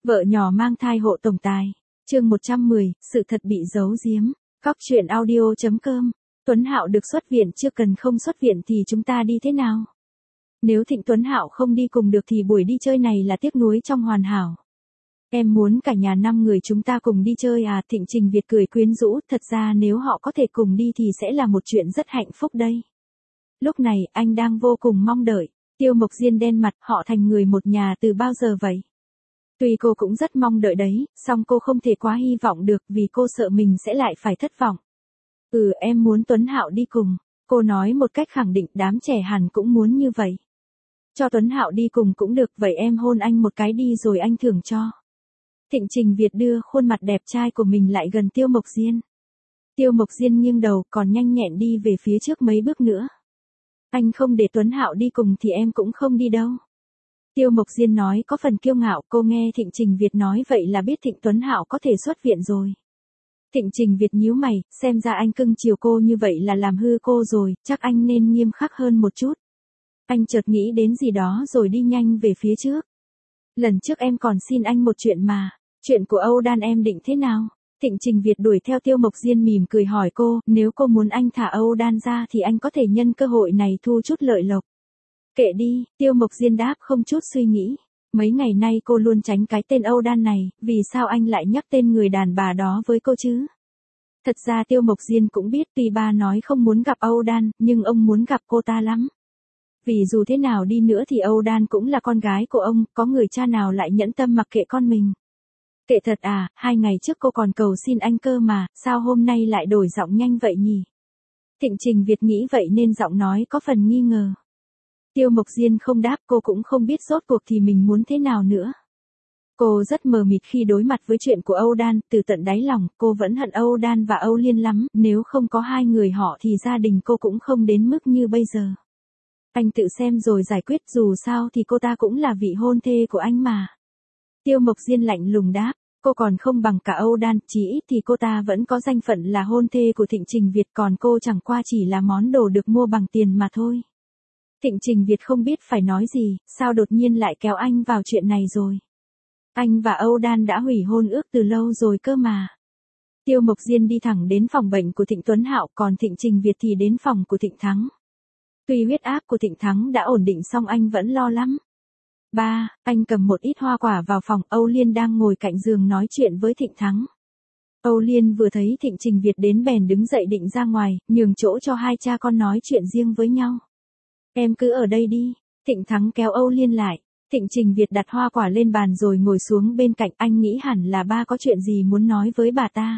Vợ nhỏ mang thai hộ tổng tài. Chương 110, sự thật bị giấu giếm. Cóc truyện audio.com. Tuấn Hạo được xuất viện chưa, cần không xuất viện thì chúng ta đi thế nào? Nếu Thịnh Tuấn Hạo không đi cùng được thì buổi đi chơi này là tiếc nuối trong hoàn hảo. Em muốn cả nhà 5 người chúng ta cùng đi chơi à? Thịnh Trình Việt cười quyến rũ, thật ra nếu họ có thể cùng đi thì sẽ là một chuyện rất hạnh phúc đây. Lúc này anh đang vô cùng mong đợi. Tiêu Mộc Diên đen mặt, họ thành người một nhà từ bao giờ vậy? Tuy cô cũng rất mong đợi đấy, song cô không thể quá hy vọng được vì cô sợ mình sẽ lại phải thất vọng. Em muốn Tuấn Hạo đi cùng. Cô nói một cách khẳng định, đám trẻ hẳn cũng muốn như vậy. Cho Tuấn Hạo đi cùng cũng được, vậy em hôn anh một cái đi rồi anh thưởng cho. Thịnh Trình Việt đưa khuôn mặt đẹp trai của mình lại gần Tiêu Mộc Diên. Tiêu Mộc Diên nghiêng đầu, còn nhanh nhẹn đi về phía trước mấy bước nữa. Anh không để Tuấn Hạo đi cùng thì em cũng không đi đâu. Tiêu Mộc Diên nói có phần kiêu ngạo, cô nghe Thịnh Trình Việt nói vậy là biết Thịnh Tuấn Hạo có thể xuất viện rồi. Thịnh Trình Việt nhíu mày, xem ra anh cưng chiều cô như vậy là làm hư cô rồi, chắc anh nên nghiêm khắc hơn một chút. Anh chợt nghĩ đến gì đó rồi đi nhanh về phía trước. Lần trước em còn xin anh một chuyện mà, chuyện của Âu Đan em định thế nào? Thịnh Trình Việt đuổi theo Tiêu Mộc Diên mỉm cười hỏi cô, nếu cô muốn anh thả Âu Đan ra thì anh có thể nhân cơ hội này thu chút lợi lộc. Kệ đi, Tiêu Mộc Diên đáp không chút suy nghĩ. Mấy ngày nay cô luôn tránh cái tên Âu Đan này, vì sao anh lại nhắc tên người đàn bà đó với cô chứ? Thật ra Tiêu Mộc Diên cũng biết tuy ba nói không muốn gặp Âu Đan, nhưng ông muốn gặp cô ta lắm. Vì dù thế nào đi nữa thì Âu Đan cũng là con gái của ông, có người cha nào lại nhẫn tâm mặc kệ con mình. Kệ thật à, 2 ngày trước cô còn cầu xin anh cơ mà, sao hôm nay lại đổi giọng nhanh vậy nhỉ? Thịnh Trình Việt nghĩ vậy nên giọng nói có phần nghi ngờ. Tiêu Mộc Diên không đáp, cô cũng không biết rốt cuộc thì mình muốn thế nào nữa. Cô rất mờ mịt khi đối mặt với chuyện của Âu Đan, từ tận đáy lòng, cô vẫn hận Âu Đan và Âu Liên lắm, nếu không có hai người họ thì gia đình cô cũng không đến mức như bây giờ. Anh tự xem rồi giải quyết, dù sao thì cô ta cũng là vị hôn thê của anh mà. Tiêu Mộc Diên lạnh lùng đáp, cô còn không bằng cả Âu Đan, chỉ ít thì cô ta vẫn có danh phận là hôn thê của Thịnh Trình Việt, còn cô chẳng qua chỉ là món đồ được mua bằng tiền mà thôi. Thịnh Trình Việt không biết phải nói gì, sao đột nhiên lại kéo anh vào chuyện này rồi. Anh và Âu Đan đã hủy hôn ước từ lâu rồi cơ mà. Tiêu Mộc Diên đi thẳng đến phòng bệnh của Thịnh Tuấn Hạo, còn Thịnh Trình Việt thì đến phòng của Thịnh Thắng. Tuy huyết áp của Thịnh Thắng đã ổn định song anh vẫn lo lắm. Ba, anh cầm một ít hoa quả vào phòng, Âu Liên đang ngồi cạnh giường nói chuyện với Thịnh Thắng. Âu Liên vừa thấy Thịnh Trình Việt đến bèn đứng dậy định ra ngoài, nhường chỗ cho hai cha con nói chuyện riêng với nhau. Em cứ ở đây đi, Thịnh Thắng kéo Âu Liên lại. Thịnh Trình Việt đặt hoa quả lên bàn rồi ngồi xuống bên cạnh, anh nghĩ hẳn là ba có chuyện gì muốn nói với bà ta.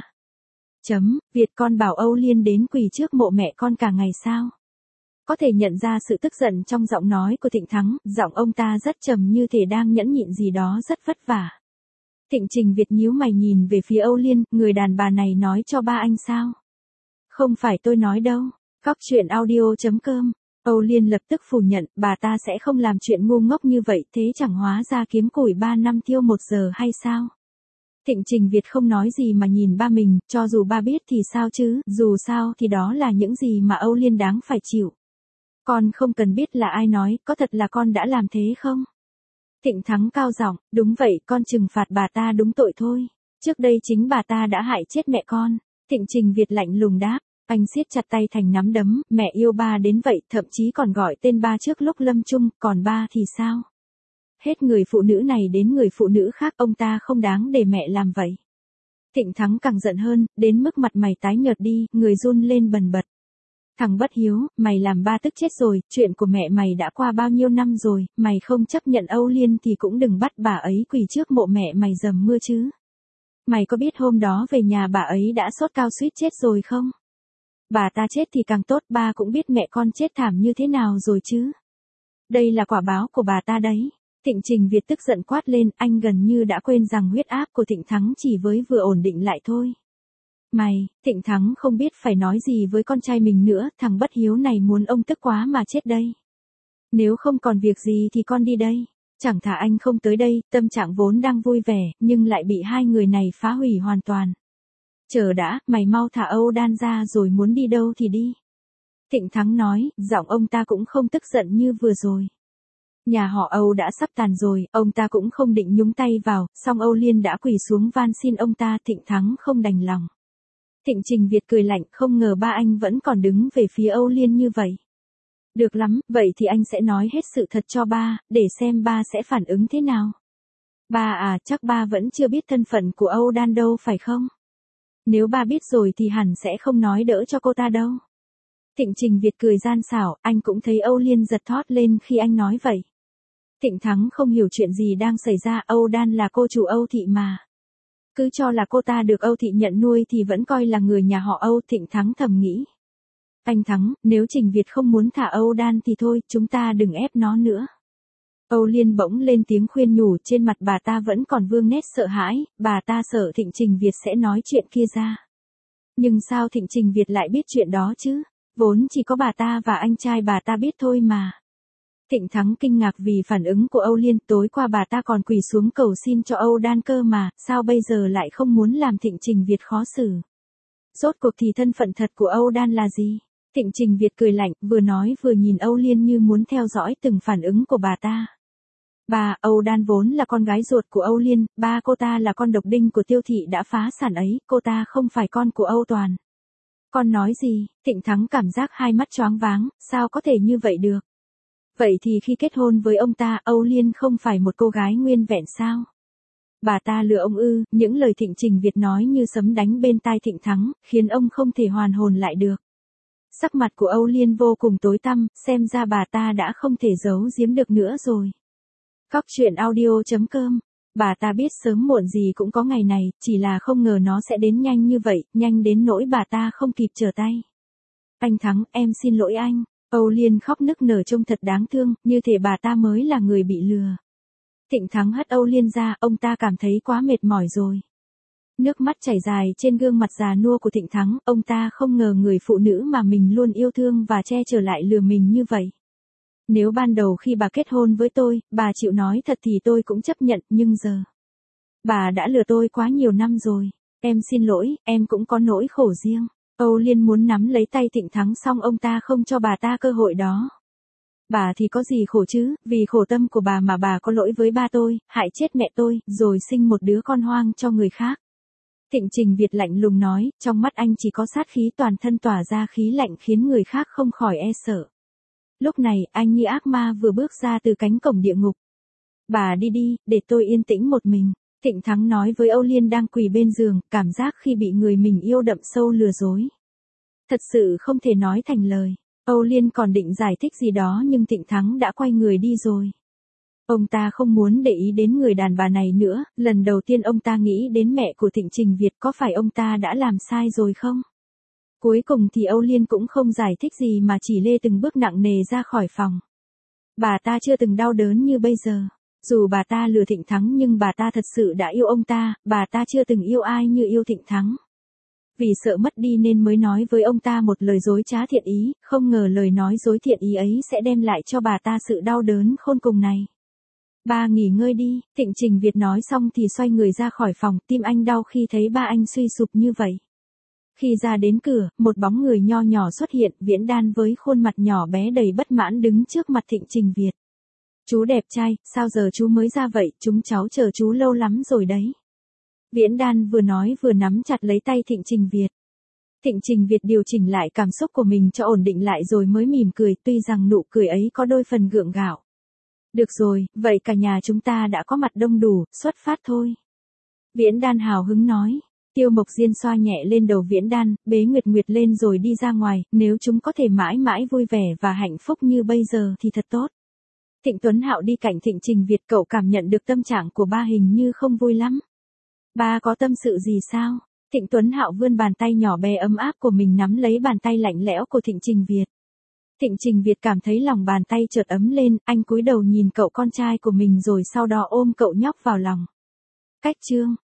Việt con bảo Âu Liên đến quỳ trước mộ mẹ con cả ngày sao? Có thể nhận ra sự tức giận trong giọng nói của Thịnh Thắng, giọng ông ta rất trầm như thể đang nhẫn nhịn gì đó rất vất vả. Thịnh Trình Việt nhíu mày nhìn về phía Âu Liên, người đàn bà này nói cho ba anh sao? Không phải tôi nói đâu. Cóc truyện audio.com. Âu Liên lập tức phủ nhận, bà ta sẽ không làm chuyện ngu ngốc như vậy, thế chẳng hóa ra kiếm củi 3 năm tiêu 1 giờ hay sao? Thịnh Trình Việt không nói gì mà nhìn ba mình, cho dù ba biết thì sao chứ, dù sao thì đó là những gì mà Âu Liên đáng phải chịu. Con không cần biết là ai nói, có thật là con đã làm thế không? Thịnh Thắng cao giọng, đúng vậy, con trừng phạt bà ta đúng tội thôi. Trước đây chính bà ta đã hại chết mẹ con. Thịnh Trình Việt lạnh lùng đáp, anh siết chặt tay thành nắm đấm, mẹ yêu ba đến vậy, thậm chí còn gọi tên ba trước lúc lâm chung, còn ba thì sao? Hết người phụ nữ này đến người phụ nữ khác, ông ta không đáng để mẹ làm vậy. Thịnh Thắng càng giận hơn, đến mức mặt mày tái nhợt đi, người run lên bần bật. Thằng bất hiếu, mày làm ba tức chết rồi, chuyện của mẹ mày đã qua bao nhiêu năm rồi, mày không chấp nhận Âu Liên thì cũng đừng bắt bà ấy quỳ trước mộ mẹ mày dầm mưa chứ. Mày có biết hôm đó về nhà bà ấy đã sốt cao suýt chết rồi không? Bà ta chết thì càng tốt, ba cũng biết mẹ con chết thảm như thế nào rồi chứ. Đây là quả báo của bà ta đấy. Thịnh Trình Việt tức giận quát lên, anh gần như đã quên rằng huyết áp của Thịnh Thắng chỉ vừa ổn định lại thôi. Thịnh Thắng không biết phải nói gì với con trai mình nữa, thằng bất hiếu này muốn ông tức quá mà chết đây. Nếu không còn việc gì thì con đi đây. Chẳng thà anh không tới đây, tâm trạng vốn đang vui vẻ, nhưng lại bị hai người này phá hủy hoàn toàn. Chờ đã, mày mau thả Âu Đan ra rồi muốn đi đâu thì đi. Thịnh Thắng nói, giọng ông ta cũng không tức giận như vừa rồi. Nhà họ Âu đã sắp tàn rồi, ông ta cũng không định nhúng tay vào, song Âu Liên đã quỳ xuống van xin ông ta. Thịnh Thắng không đành lòng. Thịnh Trình Việt cười lạnh, không ngờ ba anh vẫn còn đứng về phía Âu Liên như vậy. Được lắm, vậy thì anh sẽ nói hết sự thật cho ba, để xem ba sẽ phản ứng thế nào. Ba à, chắc ba vẫn chưa biết thân phận của Âu Đan đâu phải không? Nếu ba biết rồi thì hẳn sẽ không nói đỡ cho cô ta đâu. Thịnh Trình Việt cười gian xảo, anh cũng thấy Âu Liên giật thót lên khi anh nói vậy. Thịnh Thắng không hiểu chuyện gì đang xảy ra, Âu Đan là cô chủ Âu Thị mà. Cứ cho là cô ta được Âu Thị nhận nuôi thì vẫn coi là người nhà họ Âu. Thịnh Thắng thầm nghĩ. Anh Thắng, nếu Trình Việt không muốn thả Âu Đan thì thôi, chúng ta đừng ép nó nữa. Âu Liên bỗng lên tiếng khuyên nhủ, trên mặt bà ta vẫn còn vương nét sợ hãi, bà ta sợ Thịnh Trình Việt sẽ nói chuyện kia ra. Nhưng sao Thịnh Trình Việt lại biết chuyện đó chứ? Vốn chỉ có bà ta và anh trai bà ta biết thôi mà. Thịnh Thắng kinh ngạc vì phản ứng của Âu Liên, tối qua bà ta còn quỳ xuống cầu xin cho Âu Đan cơ mà, sao bây giờ lại không muốn làm Thịnh Trình Việt khó xử? Rốt cuộc thì thân phận thật của Âu Đan là gì? Thịnh Trình Việt cười lạnh, vừa nói vừa nhìn Âu Liên như muốn theo dõi từng phản ứng của bà ta. Bà, Âu Đan vốn là con gái ruột của Âu Liên, ba cô ta là con độc đinh của Tiêu Thị đã phá sản ấy, cô ta không phải con của Âu Toàn. Con nói gì? Thịnh Thắng cảm giác hai mắt choáng váng, sao có thể như vậy được? Vậy thì khi kết hôn với ông ta, Âu Liên không phải một cô gái nguyên vẹn sao? Bà ta lừa ông ư? Những lời Thịnh Trình Việt nói như sấm đánh bên tai Thịnh Thắng, khiến ông không thể hoàn hồn lại được. Sắc mặt của Âu Liên vô cùng tối tăm, xem ra bà ta đã không thể giấu giếm được nữa rồi. Cóc truyện audio.com. Bà ta biết sớm muộn gì cũng có ngày này, chỉ là không ngờ nó sẽ đến nhanh như vậy, nhanh đến nỗi bà ta không kịp trở tay. Anh Thắng, em xin lỗi anh. Âu Liên khóc nức nở trông thật đáng thương, như thể bà ta mới là người bị lừa. Thịnh Thắng hất Âu Liên ra, ông ta cảm thấy quá mệt mỏi rồi. Nước mắt chảy dài trên gương mặt già nua của Thịnh Thắng, ông ta không ngờ người phụ nữ mà mình luôn yêu thương và che chở lại lừa mình như vậy. Nếu ban đầu khi bà kết hôn với tôi, bà chịu nói thật thì tôi cũng chấp nhận, nhưng giờ bà đã lừa tôi quá nhiều năm rồi. Em xin lỗi, em cũng có nỗi khổ riêng. Âu Liên muốn nắm lấy tay Thịnh Thắng xong ông ta không cho bà ta cơ hội đó. Bà thì có gì khổ chứ, vì khổ tâm của bà mà bà có lỗi với ba tôi, hại chết mẹ tôi, rồi sinh một đứa con hoang cho người khác. Thịnh Trình Việt lạnh lùng nói, trong mắt anh chỉ có sát khí, toàn thân tỏa ra khí lạnh khiến người khác không khỏi e sợ. Lúc này, anh như ác ma vừa bước ra từ cánh cổng địa ngục. Bà đi đi, để tôi yên tĩnh một mình. Thịnh Thắng nói với Âu Liên đang quỳ bên giường, cảm giác khi bị người mình yêu đậm sâu lừa dối. Thật sự không thể nói thành lời. Âu Liên còn định giải thích gì đó nhưng Thịnh Thắng đã quay người đi rồi. Ông ta không muốn để ý đến người đàn bà này nữa, lần đầu tiên ông ta nghĩ đến mẹ của Thịnh Trình Việt, có phải ông ta đã làm sai rồi không? Cuối cùng thì Âu Liên cũng không giải thích gì mà chỉ lê từng bước nặng nề ra khỏi phòng. Bà ta chưa từng đau đớn như bây giờ. Dù bà ta lừa Thịnh Thắng nhưng bà ta thật sự đã yêu ông ta, bà ta chưa từng yêu ai như yêu Thịnh Thắng. Vì sợ mất đi nên mới nói với ông ta một lời dối trá thiện ý, không ngờ lời nói dối thiện ý ấy sẽ đem lại cho bà ta sự đau đớn khôn cùng này. Ba nghỉ ngơi đi, Thịnh Trình Việt nói xong thì xoay người ra khỏi phòng, tim anh đau khi thấy ba anh suy sụp như vậy. Khi ra đến cửa, một bóng người nho nhỏ xuất hiện, Viễn Đan với khuôn mặt nhỏ bé đầy bất mãn đứng trước mặt Thịnh Trình Việt. Chú đẹp trai, sao giờ chú mới ra vậy, chúng cháu chờ chú lâu lắm rồi đấy. Viễn Đan vừa nói vừa nắm chặt lấy tay Thịnh Trình Việt. Thịnh Trình Việt điều chỉnh lại cảm xúc của mình cho ổn định lại rồi mới mỉm cười, tuy rằng nụ cười ấy có đôi phần gượng gạo. Được rồi, vậy cả nhà chúng ta đã có mặt đông đủ, xuất phát thôi. Viễn Đan hào hứng nói. Tiêu Mộc Diên xoa nhẹ lên đầu Viễn Đan, bế Nguyệt Nguyệt lên rồi đi ra ngoài, nếu chúng có thể mãi mãi vui vẻ và hạnh phúc như bây giờ thì thật tốt. Thịnh Tuấn Hạo đi cạnh Thịnh Trình Việt, cậu cảm nhận được tâm trạng của ba hình như không vui lắm. Ba có tâm sự gì sao? Thịnh Tuấn Hạo vươn bàn tay nhỏ bé ấm áp của mình nắm lấy bàn tay lạnh lẽo của Thịnh Trình Việt. Thịnh Trình Việt cảm thấy lòng bàn tay chợt ấm lên, anh cúi đầu nhìn cậu con trai của mình rồi sau đó ôm cậu nhóc vào lòng. Cách chương